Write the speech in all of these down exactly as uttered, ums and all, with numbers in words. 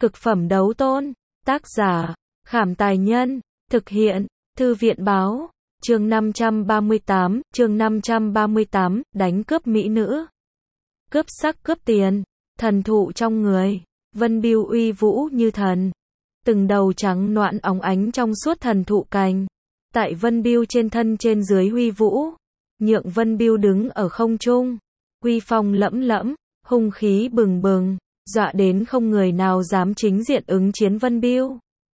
Cực phẩm đấu tôn. Tác giả, Khảm Tài Nhân. Thực hiện, Thư viện Báo. Chương năm trăm ba mươi tám, chương năm trăm ba mươi tám, đánh cướp mỹ nữ. Cướp sắc cướp tiền, thần thụ trong người. Vân Biêu uy vũ như thần. Từng đầu trắng noãn óng ánh trong suốt thần thụ cành. Tại Vân Biêu trên thân trên dưới huy vũ. Nhượng Vân Biêu đứng ở không trung. Uy phong lẫm lẫm, hung khí bừng bừng, dọa đến không người nào dám chính diện ứng chiến Vân Biêu.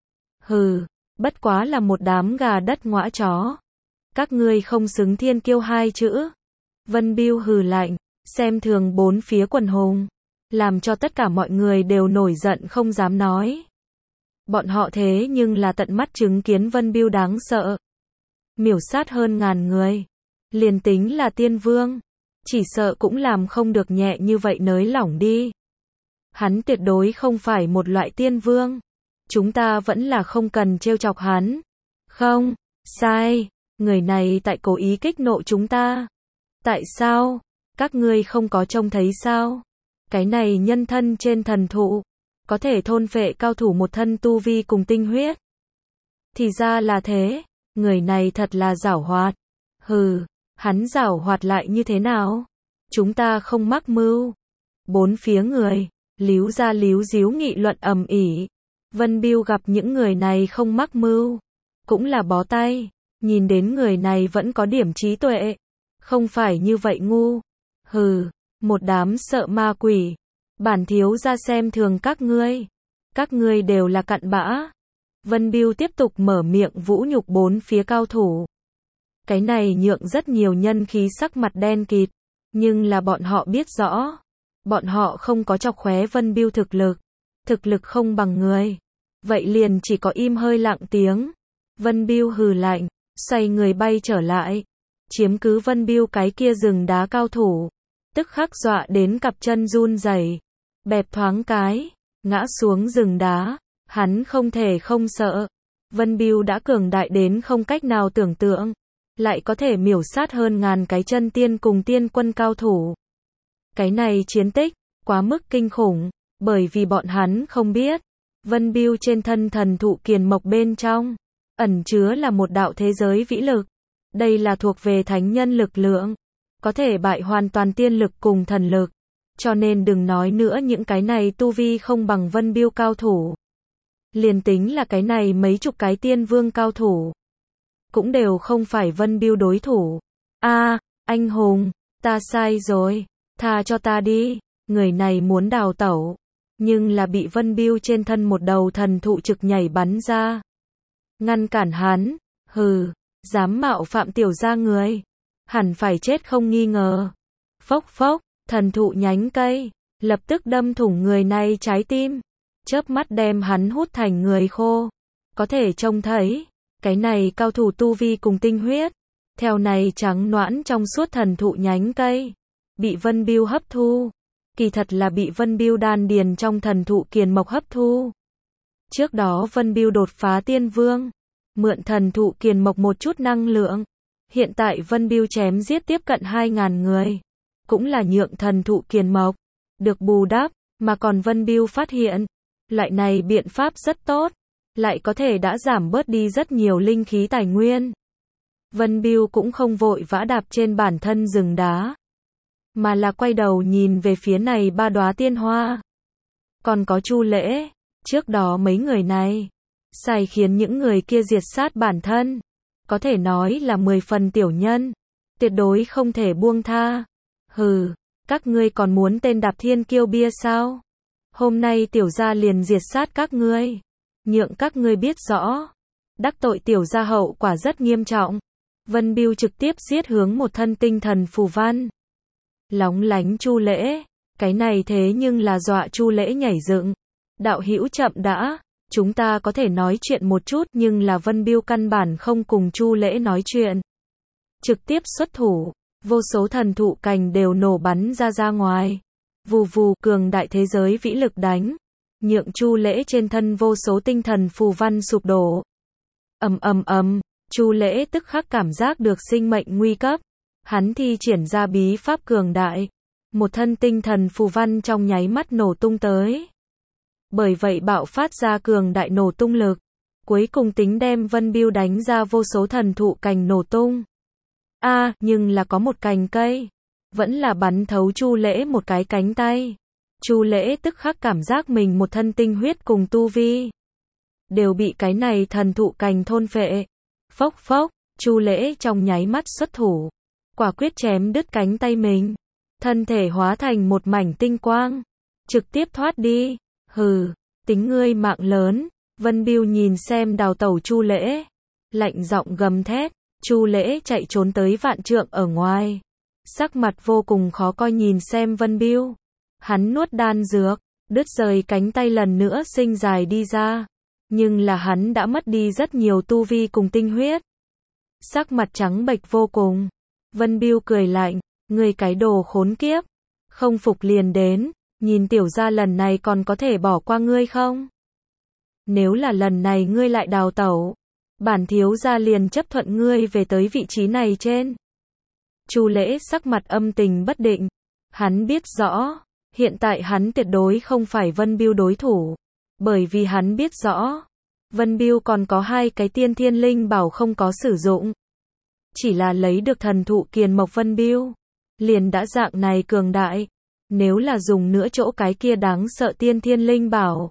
Hừ, bất quá là một đám gà đất ngõa chó. Các ngươi không xứng thiên kiêu hai chữ. Vân Biêu hừ lạnh, xem thường bốn phía quần hùng, làm cho tất cả mọi người đều nổi giận không dám nói. Bọn họ thế nhưng là tận mắt chứng kiến Vân Biêu đáng sợ. Miểu sát hơn ngàn người. Liền tính là tiên vương, chỉ sợ cũng làm không được nhẹ như vậy nới lỏng đi. Hắn tuyệt đối không phải một loại tiên vương. Chúng ta vẫn là không cần trêu chọc hắn. Không, sai, người này tại cố ý kích nộ chúng ta. Tại sao? Các ngươi không có trông thấy sao? Cái này nhân thân trên thần thụ, có thể thôn phệ cao thủ một thân tu vi cùng tinh huyết. Thì ra là thế, người này thật là giảo hoạt. Hừ, hắn giảo hoạt lại như thế nào? Chúng ta không mắc mưu. Bốn phía người, líu ra líu díu nghị luận ầm ĩ. Vân Biêu gặp những người này không mắc mưu, cũng là bó tay, nhìn đến người này vẫn có điểm trí tuệ, không phải như vậy ngu. Hừ, một đám sợ ma quỷ, bản thiếu gia xem thường các ngươi, các ngươi đều là cặn bã. Vân Biêu tiếp tục mở miệng vũ nhục bốn phía cao thủ. Cái này nhượng rất nhiều nhân khí sắc mặt đen kịt, nhưng là bọn họ biết rõ, bọn họ không có chọc khóe Vân Biêu thực lực, thực lực không bằng người, vậy liền chỉ có im hơi lặng tiếng. Vân Biêu hừ lạnh, xoay người bay trở lại, chiếm cứ Vân Biêu cái kia rừng đá cao thủ, tức khắc dọa đến cặp chân run rẩy, bẹp thoáng cái, ngã xuống rừng đá. Hắn không thể không sợ, Vân Biêu đã cường đại đến không cách nào tưởng tượng, lại có thể miểu sát hơn ngàn cái chân tiên cùng tiên quân cao thủ. Cái này chiến tích, quá mức kinh khủng, bởi vì bọn hắn không biết, Vân Biêu trên thân thần thụ kiền mộc bên trong, ẩn chứa là một đạo thế giới vĩ lực. Đây là thuộc về thánh nhân lực lượng, có thể bại hoàn toàn tiên lực cùng thần lực. Cho nên đừng nói nữa những cái này tu vi không bằng Vân Biêu cao thủ. Liền tính là cái này mấy chục cái tiên vương cao thủ, cũng đều không phải Vân Biêu đối thủ. A, à, anh hùng, ta sai rồi, tha cho ta đi. Người này muốn đào tẩu, nhưng là bị Vân Biêu trên thân một đầu thần thụ trực nhảy bắn ra. Ngăn cản hắn, hừ, dám mạo phạm tiểu gia người, hẳn phải chết không nghi ngờ. Phốc phốc, thần thụ nhánh cây, lập tức đâm thủng người này trái tim, chớp mắt đem hắn hút thành người khô. Có thể trông thấy, cái này cao thủ tu vi cùng tinh huyết, theo này trắng noãn trong suốt thần thụ nhánh cây, bị Vân Biêu hấp thu. Kỳ thật là bị Vân Biêu đan điền trong thần thụ kiền mộc hấp thu. Trước đó Vân Biêu đột phá tiên vương, mượn thần thụ kiền mộc một chút năng lượng. Hiện tại Vân Biêu chém giết tiếp cận hai ngàn người, cũng là nhượng thần thụ kiền mộc được bù đắp, mà còn Vân Biêu phát hiện, loại này biện pháp rất tốt, lại có thể đã giảm bớt đi rất nhiều linh khí tài nguyên. Vân Biêu cũng không vội vã đạp trên bản thân rừng đá, mà là quay đầu nhìn về phía này ba đóa tiên hoa. Còn có Chu Lễ, trước đó mấy người này, xài khiến những người kia diệt sát bản thân, có thể nói là mười phần tiểu nhân, tuyệt đối không thể buông tha. Hừ, các ngươi còn muốn tên đạp thiên kiêu bia sao? Hôm nay tiểu gia liền diệt sát các ngươi, nhượng các ngươi biết rõ, đắc tội tiểu gia hậu quả rất nghiêm trọng. Vân Biêu trực tiếp giết hướng một thân tinh thần phù văn. Lóng lánh Chu Lễ, cái này thế nhưng là dọa Chu Lễ nhảy dựng. Đạo hữu chậm đã, chúng ta có thể nói chuyện một chút, nhưng là Vân Biêu căn bản không cùng Chu Lễ nói chuyện. Trực tiếp xuất thủ, vô số thần thụ cành đều nổ bắn ra ra ngoài. Vù vù, cường đại thế giới vĩ lực đánh, nhượng Chu Lễ trên thân vô số tinh thần phù văn sụp đổ. Ầm ầm ầm, Chu Lễ tức khắc cảm giác được sinh mệnh nguy cấp. Hắn thi triển ra bí pháp cường đại, một thân tinh thần phù văn trong nháy mắt nổ tung tới. bởi vậy bạo phát ra cường đại nổ tung lực. Cuối cùng tính đem Vân Bưu đánh ra vô số thần thụ cành nổ tung. A, à, nhưng là có một cành cây, vẫn là bắn thấu Chu Lễ một cái cánh tay. Chu Lễ tức khắc cảm giác mình một thân tinh huyết cùng tu vi đều bị cái này thần thụ cành thôn phệ. Phốc phốc, Chu Lễ trong nháy mắt xuất thủ, quả quyết chém đứt cánh tay mình, thân thể hóa thành một mảnh tinh quang, trực tiếp thoát đi. Hừ, tính ngươi mạng lớn. Vân Bưu nhìn xem đào tẩu Chu Lễ, lạnh giọng gầm thét. Chu Lễ chạy trốn tới vạn trượng ở ngoài, sắc mặt vô cùng khó coi nhìn xem Vân Bưu. Hắn nuốt đan dược, đứt rời cánh tay lần nữa sinh dài đi ra, nhưng là hắn đã mất đi rất nhiều tu vi cùng tinh huyết. Sắc mặt trắng bệch vô cùng. Vân Bưu cười lạnh, ngươi cái đồ khốn kiếp, không phục liền đến, nhìn tiểu gia lần này còn có thể bỏ qua ngươi không? Nếu là lần này ngươi lại đào tẩu, bản thiếu gia liền chấp thuận ngươi về tới vị trí này trên. Chu Lễ sắc mặt âm tình bất định, hắn biết rõ, hiện tại hắn tuyệt đối không phải Vân Bưu đối thủ, bởi vì hắn biết rõ, Vân Bưu còn có hai cái tiên thiên linh bảo không có sử dụng. Chỉ là lấy được thần thụ kiền mộc Vân Bưu, liền đã dạng này cường đại, nếu là dùng nữa chỗ cái kia đáng sợ tiên thiên linh bảo,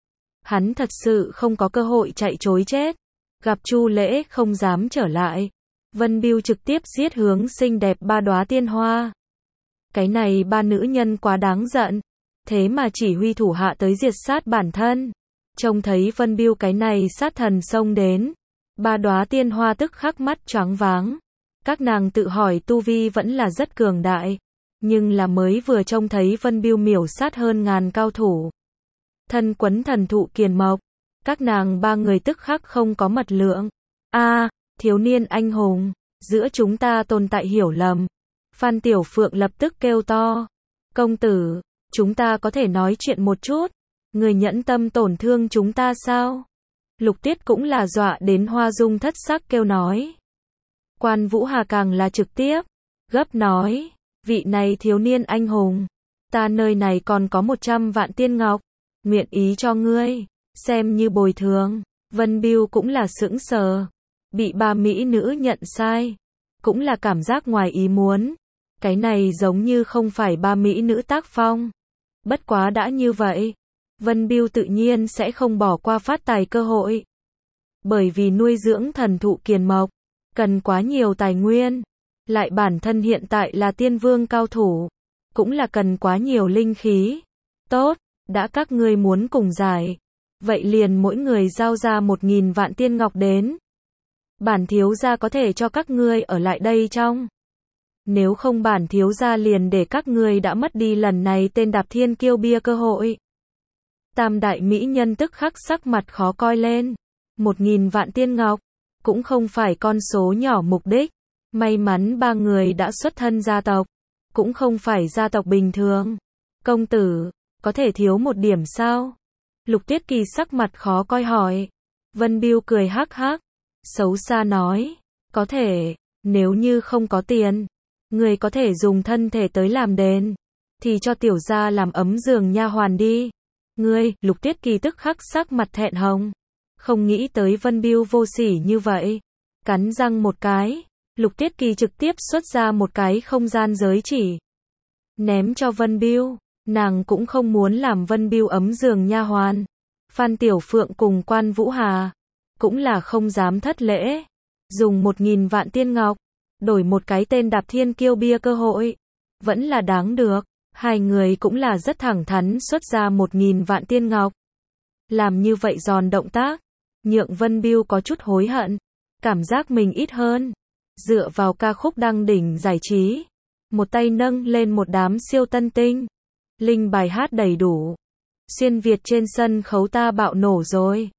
hắn thật sự không có cơ hội chạy trối chết. Gặp Chu Lễ không dám trở lại, Vân Bưu trực tiếp giết hướng xinh đẹp ba đóa tiên hoa. Cái này ba nữ nhân quá đáng giận, thế mà chỉ huy thủ hạ tới diệt sát bản thân. Trông thấy Vân Bưu cái này sát thần xông đến, ba đóa tiên hoa tức khắc mắt choáng váng. Các nàng tự hỏi tu vi vẫn là rất cường đại, nhưng là mới vừa trông thấy Vân Bưu miểu sát hơn ngàn cao thủ, thân quấn thần thụ kiền mộc, các nàng ba người tức khắc không có mật lượng. A, à, thiếu niên anh hùng, giữa chúng ta tồn tại hiểu lầm. Phan Tiểu Phượng lập tức kêu to, công tử, chúng ta có thể nói chuyện một chút, người nhẫn tâm tổn thương chúng ta sao? Lục Tiết cũng là dọa đến hoa dung thất sắc kêu nói. Quan Vũ Hà càng là trực tiếp, gấp nói, vị này thiếu niên anh hùng, ta nơi này còn có một trăm vạn tiên ngọc, nguyện ý cho ngươi, xem như bồi thường. Vân Bưu cũng là sững sờ, bị ba mỹ nữ nhận sai, cũng là cảm giác ngoài ý muốn, cái này giống như không phải ba mỹ nữ tác phong. Bất quá đã như vậy, Vân Bưu tự nhiên sẽ không bỏ qua phát tài cơ hội, bởi vì nuôi dưỡng thần thụ kiền mộc cần quá nhiều tài nguyên, lại bản thân hiện tại là tiên vương cao thủ, cũng là cần quá nhiều linh khí. Tốt, đã các ngươi muốn cùng giải, vậy liền mỗi người giao ra một nghìn vạn tiên ngọc đến. Bản thiếu gia có thể cho các ngươi ở lại đây trong. Nếu không bản thiếu gia liền để các ngươi đã mất đi lần này tên đạp thiên kiêu bia cơ hội. Tam đại mỹ nhân tức khắc sắc mặt khó coi lên. Một nghìn vạn tiên ngọc, cũng không phải con số nhỏ mục đích. May mắn ba người đã xuất thân gia tộc, cũng không phải gia tộc bình thường. Công tử, có thể thiếu một điểm sao? Lục Tiết Kỳ sắc mặt khó coi hỏi. Vân Bưu cười hắc hắc, xấu xa nói, có thể, nếu như không có tiền, người có thể dùng thân thể tới làm đền, thì cho tiểu gia làm ấm giường nha hoàn đi. Ngươi, Lục Tiết Kỳ tức khắc sắc mặt thẹn hồng, không nghĩ tới Vân Bưu vô sỉ như vậy. Cắn răng một cái, Lục Tiết Kỳ trực tiếp xuất ra một cái không gian giới chỉ, ném cho Vân Bưu. Nàng cũng không muốn làm Vân Bưu ấm giường nha hoàn. Phan Tiểu Phượng cùng Quan Vũ Hà cũng là không dám thất lễ, dùng một nghìn vạn tiên ngọc đổi một cái tên đạp thiên kiêu bia cơ hội, vẫn là đáng được. Hai người cũng là rất thẳng thắn xuất ra một nghìn vạn tiên ngọc. Làm như vậy giòn động tác, nhượng Vân Bưu có chút hối hận, cảm giác mình ít hơn. Dựa vào ca khúc đăng đỉnh giải trí, một tay nâng lên một đám siêu tân tinh, linh bài hát đầy đủ. Xuyên Việt trên sân khấu ta bạo nổ rồi.